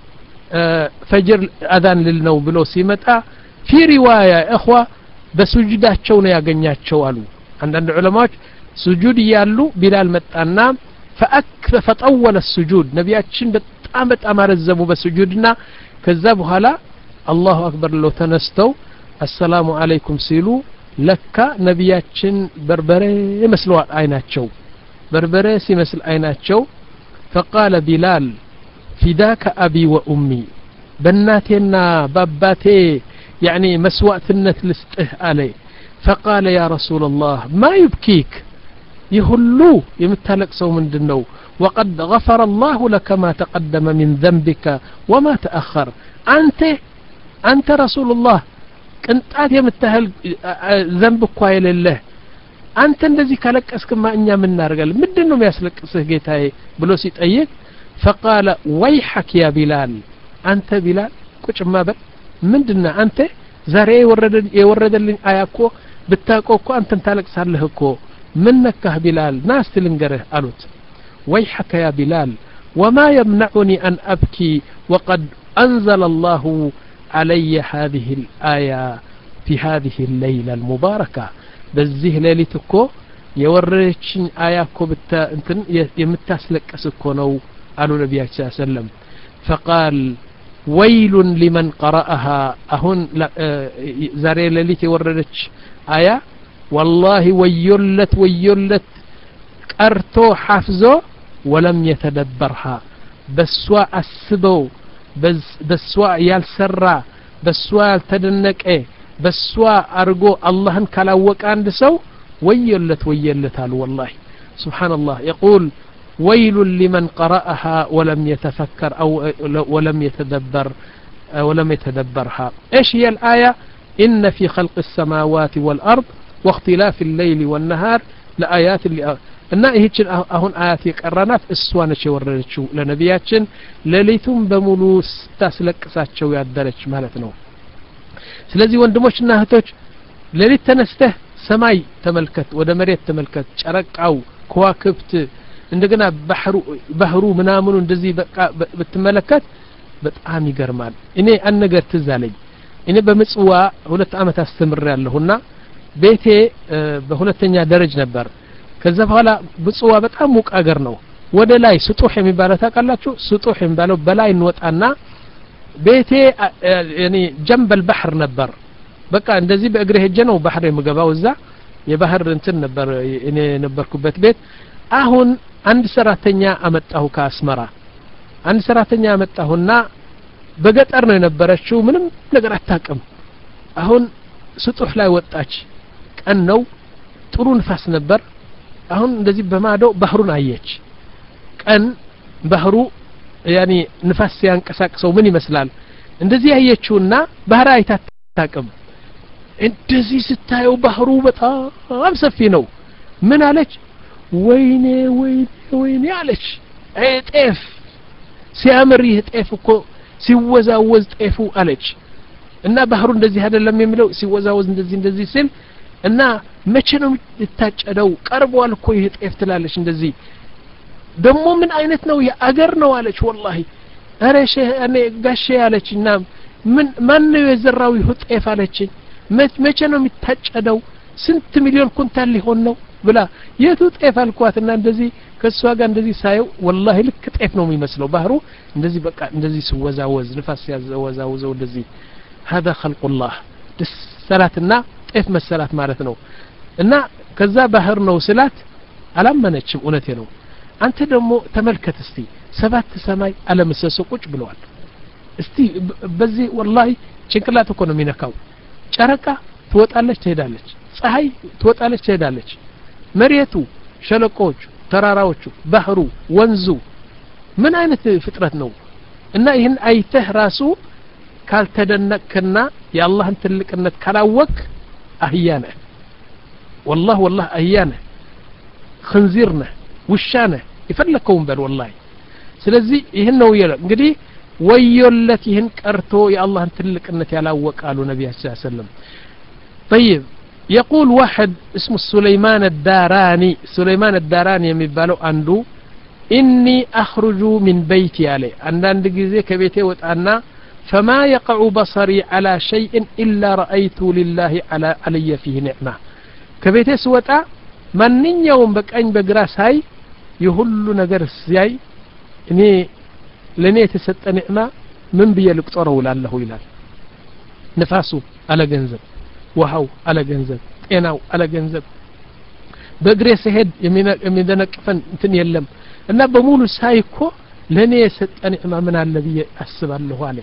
فجر أذان للنوم بلو سيمتا في رواية إخوة بسجداتشو نياغنياتشو قالوا عند العلماء سجود يالو بلال متأنا فأكثر فطول السجود نبياتشن بتأم بتأم رزموا بسجودنا كذبوا هلا الله أكبر لو تنستو السلام عليكم سيلو لك نبياتشن بربري مسلوا عيناتشو بربري سيمسل عيناتشو فقال بلال فداك أبي وأمي بناتنا باباتي يعني مسوأة النتلسته عليه فقال يا رسول الله ما يبكيك يهلو يمتلك سو من دنو وقد غفر الله لك ما تقدم من ذنبك وما تأخر أنت أنت رسول الله كنت يمتهل ذنبك وايل الله أنت الذي كلك أسكما إنيا من نارجل مدنو يسلك سهجتاي بلوسيت أيك فقال ويحك يا بلال أنت بلال كوش ما بل مدنا أنت زاري يورد يورد لي آياكو بتاكوكو أنت تالك سالهكو منك بلال ناس تلنجره ألوت ويحك يا بلال وما يمنعني أن أبكي وقد أنزل الله علي هذه الآية في هذه الليلة المباركة بزيه ليلتكو يوريتشن آياكو بتا انتن يمتاسلك أسكونو قالوا نبي صلى الله عليه وسلم فقال ويل لمن قرأها أهون زاري ليلتي وردتش آية والله ويلت ويلت قرتو حافظو ولم يتدبرها بسوا أسبو بسوا يالسرا بسوا يالتدنك ايه بسوا أرجو اللهن كلاوك عند سو ويلت ويلت هالو والله سبحان الله يقول ويل لمن قرأها ولم يتفكر أو ولم يتدبر ولم يتدبرها إيش هي الآية إن في خلق السماوات والأرض واختلاف الليل والنهار لآيات اللي እና ይህችን አሁን አያት የቀራናት እሷን የወረደችው ለነቢያችን ለሌቱም በሙሉ ስታስለቅሳቸው ያደረች ማለት ነው ስለዚህ ወንድሞችና እህቶች ለሊት ተነስተህ ሰማይ ተመልከት ወደ መሬት ተመልከት ጨረቃው ከዋክብት እንደገና ባህሩ ባህሩ ምናምኑ እንደዚህ በቃ በተመለከት በጣም ይገርማል እኔ አንድ ነገር ትዝ አለኝ እኔ በምጽዋ ሁለት አመት አስተምሬያለሁና ቤቴ በሁለተኛ ደረጃ ነበር ከዛ በኋላ ብጽዋ በጣም ሙቅ አገር ነው ወደ ላይ ስጡህ የሚባለው ታውቃላችሁ ስጡህ የሚባለው በላይ እንወጣና ቤቴ ያኒ جنب البحر ነበር በቃ እንደዚህ በእግሬ ሄጄ ነው ባህር የምገባው እዛ የባህር እንትን ነበር እኔ ነበርኩበት ቤት አሁን አንድ ሰራተኛ አመጣሁ ከአስመራ አንድ ሰራተኛ አመጣሁና በገጠር ነው የነበረችው ምንም ነገር አታውቅም አሁን ስጡህ ላይ ወጣች ቀን ነው ጥሩ ንፋስ ነበር አሁን እንደዚህ በማዶ ባህሩን አየች ቀን ባህሩ ያኒ ንፋስ ሲያንቀሳቅሰው ምን ይመስላል እንደዚህ አየችውና ባህር አይታጣቅም እንደዚህ ስታየው ባህሩ በጣም ሰፊ ነው ምን አለች ወይኔ ወይኔ ወይኔ አለች ጤፍ ሲያምር ጤፍ እኮ ሲወዛወዝ ጤፉ አለች እና ባህሩ እንደዚህ አይደለም የሚለው ሲወዛወዝ እንደዚህ እንደዚህ ሲል እና መቼ ነው የታጨደው ቀርቧል እኮ ይሄ ጤፍ ትላለች እንደዚህ ደሞ ምን አይነት ነው የአገር ነው አለች والله አረ ሼህ እኔ ጋሼ አለችና ምን ማን ነው የዘራው ይሄ ጤፍ አለች መቼ ነው የሚታጨደው ስንት ሚሊዮን ኩንታል ሊሆን ነው ብላ የቱ ጤፍ አልኳትና እንደዚህ ከሷ ጋር እንደዚህ ሳየው والله ልክ ጤፍ ነው የሚመስለው ባህሩ እንደዚህ በቃ እንደዚህ ሲወዛወዝ ንፋስ ያዘወዛወዘው እንደዚህ هذا خلق الله ሰላትና ጤፍ መሰላት ማለት ነው እና ከዛ ባህር ነው ስላት አላመነችም እውነቴ ነው አንተ ደግሞ ተመልከት እስቲ ሰባት ሰማይ አለመሰሶ ቁጭ ብለዋል እስቲ በዚህ والله ጭንቅላት እኮ ነው የሚነካው ጨረቃ ትወጣለች ትሄዳለች ፀሐይ ትወጣለች ትሄዳለች መሬቱ ሸለቆች ተራራዎቹ ባህሩ ወንዙ ምን አይነት ፍጥረት ነው እና ይህን አይተህ ራሱ ካልተደነቅና የአላህን ትልቅነት ካላወቅ አህያነ والله والله አህያነ خنزيرነ ውሻነ ይፈለከውን በል والله ስለዚህ ይሄን ነው ይላል እንግዲህ ወዮለት ይህን ቀርቶ የአላህን ትልቅነት ያላወቃሉ ነብዩ ሰለላሁ ዐለይሂ ወሰለም طيب يقول واحد اسمه سليمان الداراني سليمان الداراني የሚባለው አንዱ إني أخرج من بيتي عليه عندنا ጊዜ ከቤቴ ወጣና فما يقع بصري على شيء إلا رأيت لله على علي فيه نعمة ከቤቴ ስወጣ ማንኛውም በቀኝ በግራ ሳይ የሁሉ ነገር ሳይ እኔ ለኔ የተሰጠ ኒዕማ ምን ብዬ ልቆጥረው እላለሁ ይላል ነፋሱ አለ ገንዘብ ውሃው አለ ገንዘብ ጤናው አለ ገንዘብ በእግሬ ስሄድ የሚደነቅፈን እንትን የለም እና በሙሉ ሳይኮ ለኔ የሰጠ ኒዕማ ምን አለ ብዬ አስባለሁ አለ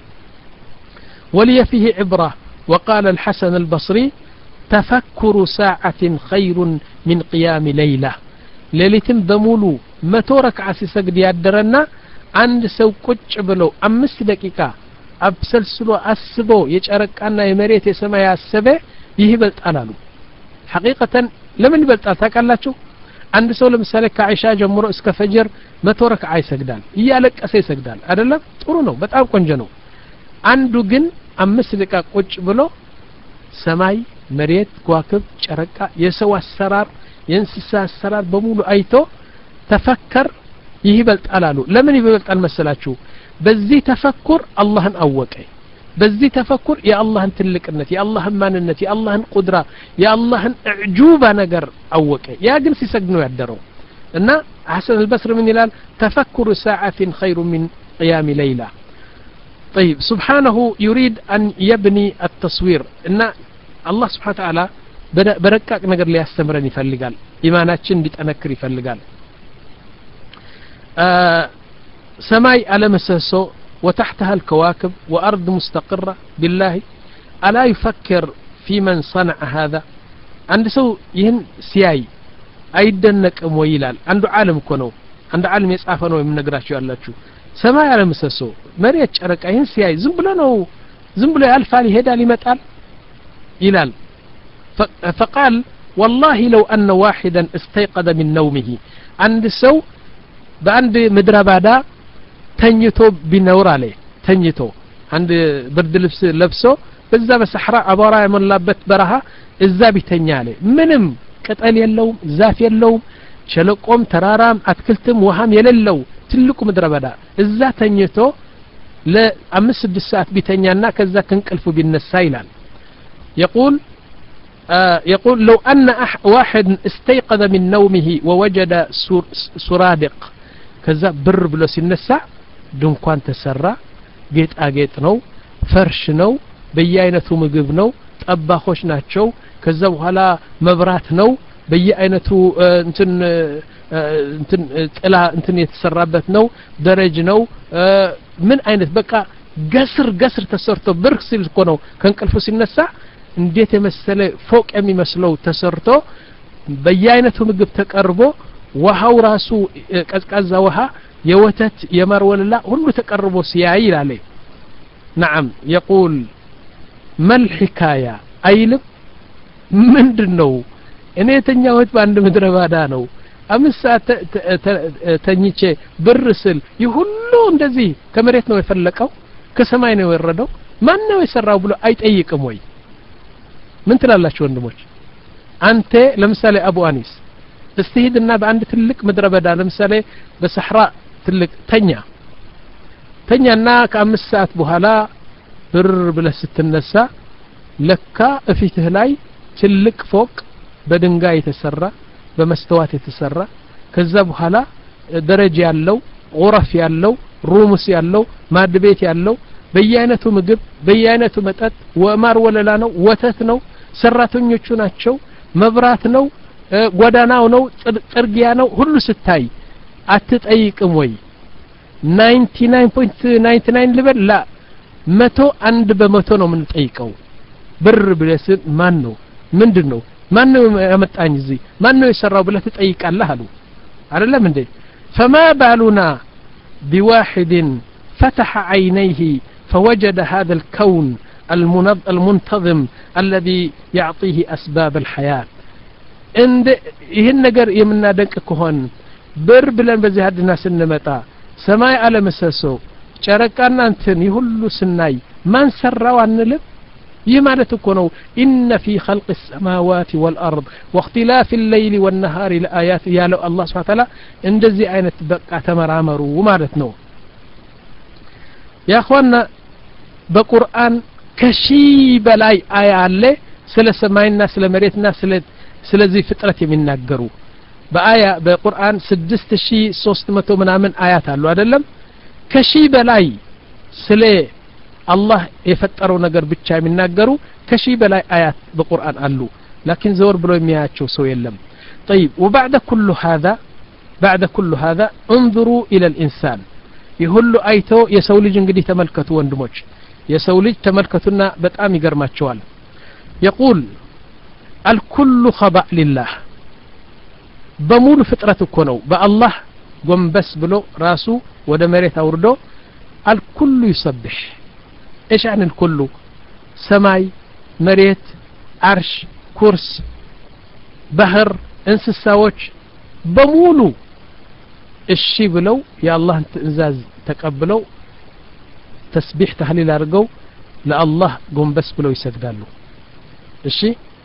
ولي فيه عبرة وقال الحسن البصري تفكر ساعة خير من قيام ليلة ليلتم بمولو متو ركعة سجد يادرنا عند سو ቁጭ ብለው አምስት ደቂቃ አብሰልስሎ አስቦ የጨረቃና የመሬት የሰማይ ያሰበ ይህ ይበልጣል አሉ ሐቂቀተን ለምን ይበልጣል ታውቃላችሁ አንድ ሰው ለምሳሌ ከአይሻ ጀምሮ እስከ ፈጅር መቶ ረክዓ ይሰግዳል እያለቀሰ ይሰግዳል አይደለም ጥሩ ነው በጣም ቆንጆ ነው አንዱ ግን አምስት ደቂቃ ቁጭ ብሎ ሰማይ መሬት ከዋክብት ጨረቃ የሰው አሰራር የእንስሳ አሰራር በሙሉ አይቶ ተፈከር ይህ ይበልጣል አሉ ለምን ይበልጣል መሰላችሁ በዚህ ተፈኩር አላህን አወቀ በዚህ ተፈኩር የአላህን ትልቅነት የአላህን ማንነት የአላህን ቁድራ የአላህን እዕጁባ ነገር አወቀ ያ ግን ሲሰግድ ነው ያደረው እና ሐሰን አልበስሪ ምን ይላል ተፈኩሩ ሰዓትን خير من قيام ليلة طيب سبحانه يريد أن يبني التصوير إن الله سبحانه وتعالى بركاك نقر لي استمرني يفلقال إيماناتشن بيتأنكر يفلقال آه سماي على مساسو وتحتها الكواكب وأرض مستقرة بالله ألا يفكر في من صنع هذا عند سو يهن سياي أيدنك أمويلال عنده عالم كونو عنده عالم يسعفنو من نقراشو يالاتشو سماي على مساسو مريت شرك أين سياي زنبلنو زنبلو يالفالي هيدا لمتال إلال فقال والله لو أن واحدا استيقظ من نومه عند سو በአንድ ምድረ ባዳ ተኝቶ ቢኖር አለ ተኝቶ አንድ ብርድ ልብስ ለብሶ በዛ በሰሐራ አቧራ የሞላበት በረሃ እዛ ቢተኛ አለ ምንም ቅጠል የለውም ዛፍ የለውም ሸለቆም ተራራም አትክልትም ውሃም የሌለው ትልቁ ምድረ ባዳ እዛ ተኝቶ ለአምስት ስድስት ሰዓት ቢተኛና ከዛ ከንቅልፉ ቢነሳ ይላል يقول آه يقول لو أن واحد استيقظ من نومه ووجد سرادق كذا بر بلو سينسا دنكوان تسرى جيت اجيت نو فرش نو بياينتو مغب نو طباخوش ناتشو كذا بኋላ መብራት ነው በየአይነቱ እንትን እንትን ጥላ እንትን የተሰራበት ነው ደረጅ ነው ምን አይነት በቃ ገስር ገስር ተሰርቶ ብርክ ሲል እኮ ነው ከንቅልፉ ሲነሳ እንዴት የመሰለ ፎቅ የሚመስለው ተሰርቶ በየአይነቱ ምግብ ተቀርቦ ውሃው ራሱ ቀዝቃዛ ውሃ የወተት የማርወለላ ሁሉ ተቀርቦ ሲያይ ይላል نعم يقول ما الحكايه አይልም ምንድነው እኔ የተኛሁት በአንድ ምድረ ባዳ ነው አምስት ሰዓት ተኝቼ ብርስል ይሁሉ እንደዚህ ከመሬት ነው የፈለቀው ከሰማይ ነው የወረደው ማን ነው የሰራው ብሎ አይጠይቅም ወይ ምን ትላላችሁ ወንድሞች አንተ ለምሳሌ አቡ አኒስ استهدنا በአንድ ትልቅ ምድረ በዳ ለምሳሌ በሰሐራ ትልቅ ተኛ ተኛና ከአምስት ሰዓት በኋላ ብር ብለህ ስትነሳ ለካ እፊትህ ላይ ትልቅ ፎቅ በድንጋይ የተሰራ በመስተዋት የተሰራ ከዛ በኋላ ደረጃ ያለው غرف ያለው ሩምስ ያለው ማድ ቤት ያለው በየአይነቱ ምግብ በየአይነቱ መጠጥ ወማር ወለላ ነው ወተት ነው ሰራተኞቹ ናቸው መብራት ነው ጎዳናው ነው ጥርጊያ ነው ሁሉ ስታይ አትጠይቅም ወይ ninety nine point nine nine ልበል ላ መቶ አንድ በመቶ ነው ምን ጠይቀው ብር ብለስ ማን ነው ምንድነው ማን ነው ያመጣኝ እዚህ ማን ነው የሰራው ብለህ ትጠይቃለህ አሉ አይደለም እንዴ فما بالنا بواحد فتح عينيه فوجد هذا الكون المنتظم الذي يعطيه أسباب الحياة عند ይህን ነገር የምናደንቅ ከሆነ ብር ብለን በዚህ አድና ስንመጣ ሰማይ አለ መሰሶ ጨረቃና እንትን ይሁሉ ስናይ ማን ሰራው አንልም ይህ ማለት እኮ ነው إن في خلق السماوات والأرض واختلاف الليل والنهار لآيات ያለው አላህ Subhanahu Wa Ta'ala እንደዚህ አይነት በቃ ተመራመሩ ማለት ነው ያ ኸዋና በቁርአን ከሺ በላይ አያ አለ ስለ ሰማይና ስለ መሬትና ስለ ስለዚህ ፍጥረት የሚናገሩ በአያ በቁርአን ስድስት ሺህ ሶስት መቶ ምናምን አያት አሉ አይደለም ከሺ በላይ ስለ አላህ የፈጠረው ነገር ብቻ የሚናገሩ ከሺ በላይ አያት በቁርአን አሉ لكن زور ብሎ የሚያያቸው ሰው የለም طيب وبعد كل هذا بعد كل هذا انظروا الى الانسان ይሁሉ አይቶ የሰው ልጅ እንግዲህ ተመልከቱ ወንድሞች የሰው ልጅ ተመልከቱና በጣም ይገርማቸዋል يقول الكل خضع لله በሙሉ ፍጥረት እኮ ነው በአላህ ጎንበስ ብሎ ራሱ ወደ መሬት አውርዶ الكل يسبح ايش يعني الكل سماي مريت عرش كرس بحر እንስሳዎች በሙሉ እሺ ብለው የአላህን ትእዛዝ ተቀብለው ተስቢህ ተህሊል አድርገው ለአላህ ጎንበስ ብለው ይሰግዳሉ እሺ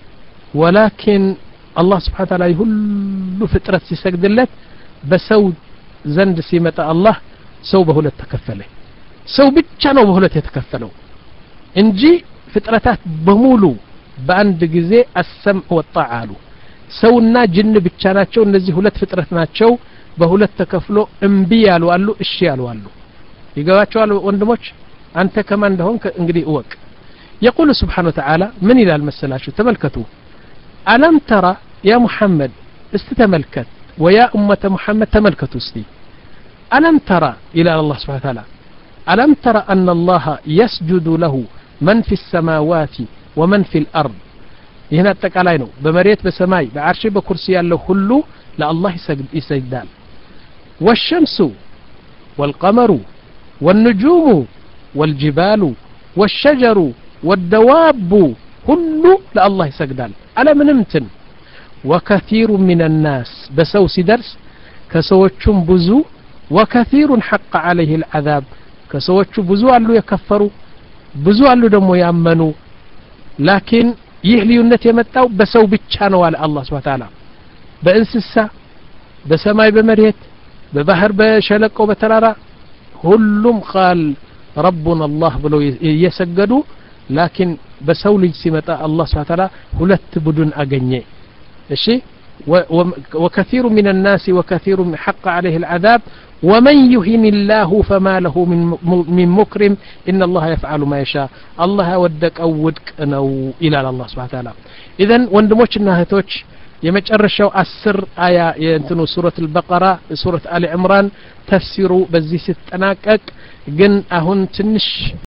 ولكن الله سبحانه وتعالى ሁሉ ፍጥረት ሲሰግድለት በሰው ዘንድ ሲመጣ አላህ ሰው በሁለት ተከፈለ ሰው ብቻ ነው በሁለት የተከፈለው እንጂ ፍጥረታት በሙሉ በአንድ ጊዜ السمع والطاعة ሰውና ጅን ብቻ ናቸው እነዚህ ሁለት ፍጥረት ናቸው በሁለት ተከፍሎ እምቢ ያሉ አሉ እሺ ያሉ አሉ ይገባቸዋል ወንድሞች አንተ ከማን እንደሆን እንግዲህ እወቅ يقول سبحانه وتعالى من الى المسلاشو تملكتوا ألم ترى يا محمد استتملكت ويا أمة محمد تملكتوا استي ألم ترى إلى الله سبحانه وتعالى ألم ترى أن الله يسجد له من في السماوات ومن في الأرض هنا التكالينو بمريت بسماي بعرش بكرسي الله كله لا الله يسجدان والشمس والقمر والنجوم والجبال والشجر والدواب كله لا الله يسجدان على منمتن وكثير من الناس بسو سدرس كسوچم بزو وكثير حق عليه العذاب كسوچ بزو አሉ የከፈሩ ብዙ አሉ ደግሞ ያመኑ لكن ይህ ልዩነት የመጣው በሰው ብቻ ነው አለ አላህ Subhanahu Wa Ta'ala በእንስሳ በሰማይ በመሬት በባህር በሸለቆ በተራራ ሁሉም قال ربنا الله ብለው እየሰገዱ لكن በሰው ልጅ ሲመጣ አላህ Subhanahu Wa Ta'ala ሁለት ቡድን አገኘ እሺ وكثير من الناس وكثير حق عليه العذاب ومن يهن الله فما له من من مكرم إن الله يفعل ما يشاء الله ودك أو ودك أو إلى الله سبحانه وتعالى إذن وندموشنا هتوش يمجرشوا أسر آية ينتنو سورة البقرة سورة آل عمران تفسيروا بزي ستناكك جن أهن تنش